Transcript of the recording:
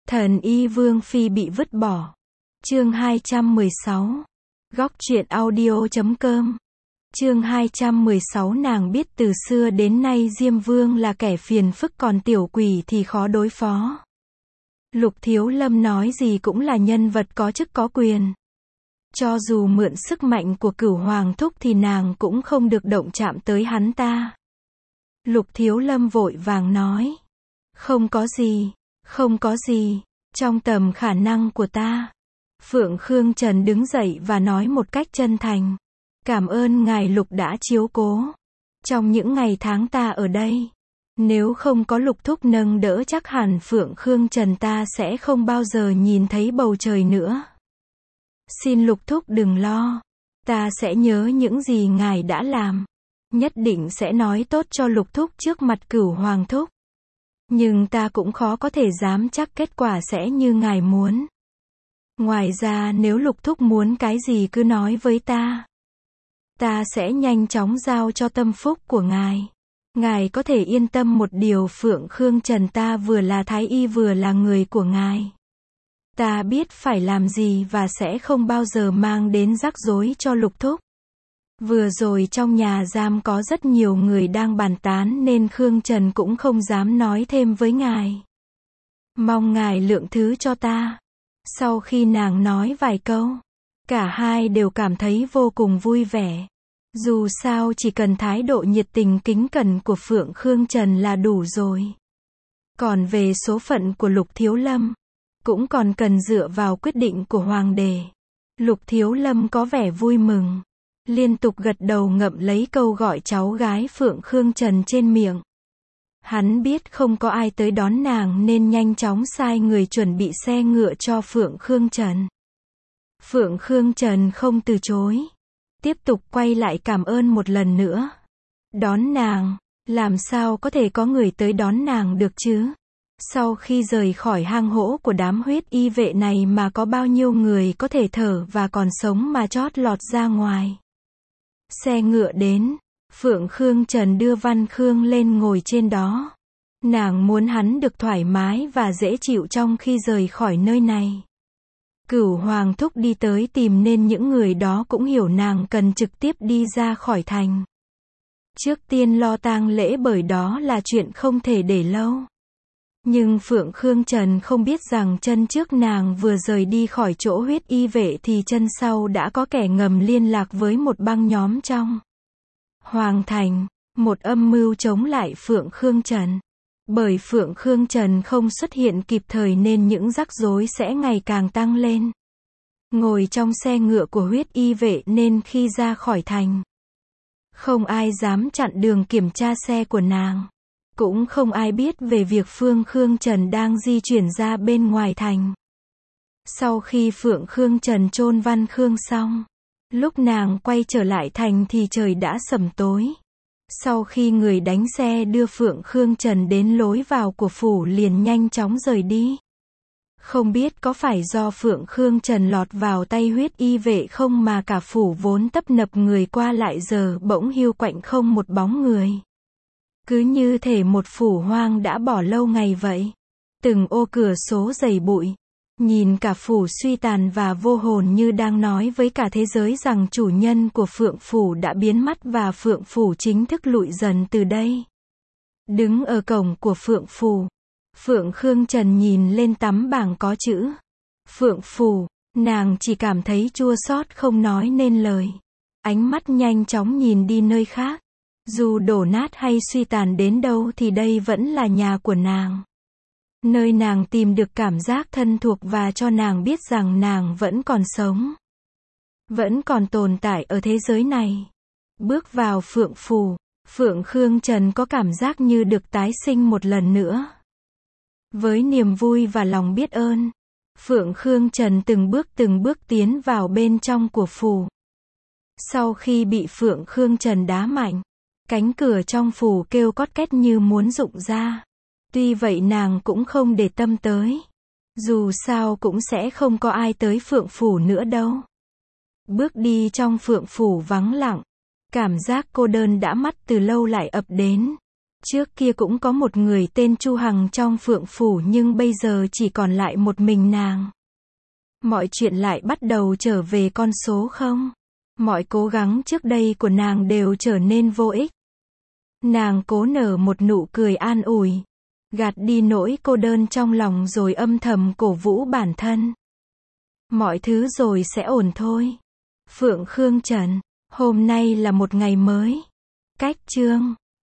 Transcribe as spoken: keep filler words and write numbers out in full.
Thần y Vương Phi bị vứt bỏ. Chương hai trăm mười sáu. Góc truyện audio chấm com. Chương hai trăm mười sáu. Nàng biết từ xưa đến nay Diêm Vương là kẻ phiền phức, còn tiểu quỷ thì khó đối phó. Lục Thiếu Lâm nói gì cũng là nhân vật có chức có quyền. Cho dù mượn sức mạnh của Cửu Hoàng Thúc thì nàng cũng không được động chạm tới hắn ta. Lục Thiếu Lâm vội vàng nói. Không có gì, không có gì, trong tầm khả năng của ta. Phượng Khương Trần đứng dậy và nói một cách chân thành. Cảm ơn ngài Lục đã chiếu cố. Trong những ngày tháng ta ở đây, nếu không có Lục Thúc nâng đỡ chắc hẳn Phượng Khương Trần ta sẽ không bao giờ nhìn thấy bầu trời nữa. Xin Lục Thúc đừng lo. Ta sẽ nhớ những gì ngài đã làm. Nhất định sẽ nói tốt cho Lục Thúc trước mặt Cửu Hoàng Thúc. Nhưng ta cũng khó có thể dám chắc kết quả sẽ như ngài muốn. Ngoài ra nếu Lục Thúc muốn cái gì cứ nói với ta. Ta sẽ nhanh chóng giao cho tâm phúc của ngài. Ngài có thể yên tâm một điều, Phượng Khương Trần ta vừa là thái y vừa là người của ngài. Ta biết phải làm gì và sẽ không bao giờ mang đến rắc rối cho Lục Thúc. Vừa rồi trong nhà giam có rất nhiều người đang bàn tán nên Khương Trần cũng không dám nói thêm với ngài. Mong ngài lượng thứ cho ta. Sau khi nàng nói vài câu, cả hai đều cảm thấy vô cùng vui vẻ. Dù sao chỉ cần thái độ nhiệt tình kính cẩn của Phượng Khương Trần là đủ rồi. Còn về số phận của Lục Thiếu Lâm, cũng còn cần dựa vào quyết định của Hoàng đế. Lục Thiếu Lâm có vẻ vui mừng, liên tục gật đầu ngậm lấy câu gọi cháu gái Phượng Khương Trần trên miệng. Hắn biết không có ai tới đón nàng nên nhanh chóng sai người chuẩn bị xe ngựa cho Phượng Khương Trần. Phượng Khương Trần không từ chối, tiếp tục quay lại cảm ơn một lần nữa. Đón nàng, làm sao có thể có người tới đón nàng được chứ? Sau khi rời khỏi hang hổ của đám huyết y vệ này mà có bao nhiêu người có thể thở và còn sống mà chót lọt ra ngoài. Xe ngựa đến, Phượng Khương Trần đưa Văn Khương lên ngồi trên đó. Nàng muốn hắn được thoải mái và dễ chịu trong khi rời khỏi nơi này. Cửu Hoàng Thúc đi tới tìm nên những người đó cũng hiểu nàng cần trực tiếp đi ra khỏi thành. Trước tiên lo tang lễ bởi đó là chuyện không thể để lâu. Nhưng Phượng Khương Trần không biết rằng chân trước nàng vừa rời đi khỏi chỗ huyết y vệ thì chân sau đã có kẻ ngầm liên lạc với một băng nhóm trong Hoàng thành, một âm mưu chống lại Phượng Khương Trần. Bởi Phượng Khương Trần không xuất hiện kịp thời nên những rắc rối sẽ ngày càng tăng lên. Ngồi trong xe ngựa của huyết y vệ nên khi ra khỏi thành, không ai dám chặn đường kiểm tra xe của nàng. Cũng không ai biết về việc Phượng Khương Trần đang di chuyển ra bên ngoài thành. Sau khi Phượng Khương Trần chôn Văn Khương xong, lúc nàng quay trở lại thành thì trời đã sẩm tối. Sau khi người đánh xe đưa Phượng Khương Trần đến lối vào của phủ liền nhanh chóng rời đi. Không biết có phải do Phượng Khương Trần lọt vào tay huyết y vệ không mà cả phủ vốn tấp nập người qua lại giờ bỗng hiu quạnh không một bóng người. Cứ như thể một phủ hoang đã bỏ lâu ngày vậy. Từng ô cửa sổ dày bụi, nhìn cả phủ suy tàn và vô hồn như đang nói với cả thế giới rằng chủ nhân của Phượng Phủ đã biến mất và Phượng Phủ chính thức lụi dần từ đây. Đứng ở cổng của Phượng Phủ, Phượng Khương Trần nhìn lên tấm bảng có chữ Phượng Phủ, nàng chỉ cảm thấy chua xót không nói nên lời. Ánh mắt nhanh chóng nhìn đi nơi khác. Dù đổ nát hay suy tàn đến đâu thì đây vẫn là nhà của nàng. Nơi nàng tìm được cảm giác thân thuộc và cho nàng biết rằng nàng vẫn còn sống. Vẫn còn tồn tại ở thế giới này. Bước vào Phượng Phủ, Phượng Khương Trần có cảm giác như được tái sinh một lần nữa. Với niềm vui và lòng biết ơn, Phượng Khương Trần từng bước từng bước tiến vào bên trong của phủ. Sau khi bị Phượng Khương Trần đá mạnh, cánh cửa trong phủ kêu cót két như muốn rụng ra. Tuy vậy nàng cũng không để tâm tới. Dù sao cũng sẽ không có ai tới Phượng Phủ nữa đâu. Bước đi trong Phượng Phủ vắng lặng. Cảm giác cô đơn đã mất từ lâu lại ập đến. Trước kia cũng có một người tên Chu Hằng trong Phượng Phủ nhưng bây giờ chỉ còn lại một mình nàng. Mọi chuyện lại bắt đầu trở về con số không. Mọi cố gắng trước đây của nàng đều trở nên vô ích. Nàng cố nở một nụ cười an ủi, gạt đi nỗi cô đơn trong lòng rồi âm thầm cổ vũ bản thân. Mọi thứ rồi sẽ ổn thôi. Phượng Khương Trần, hôm nay là một ngày mới. Cách chương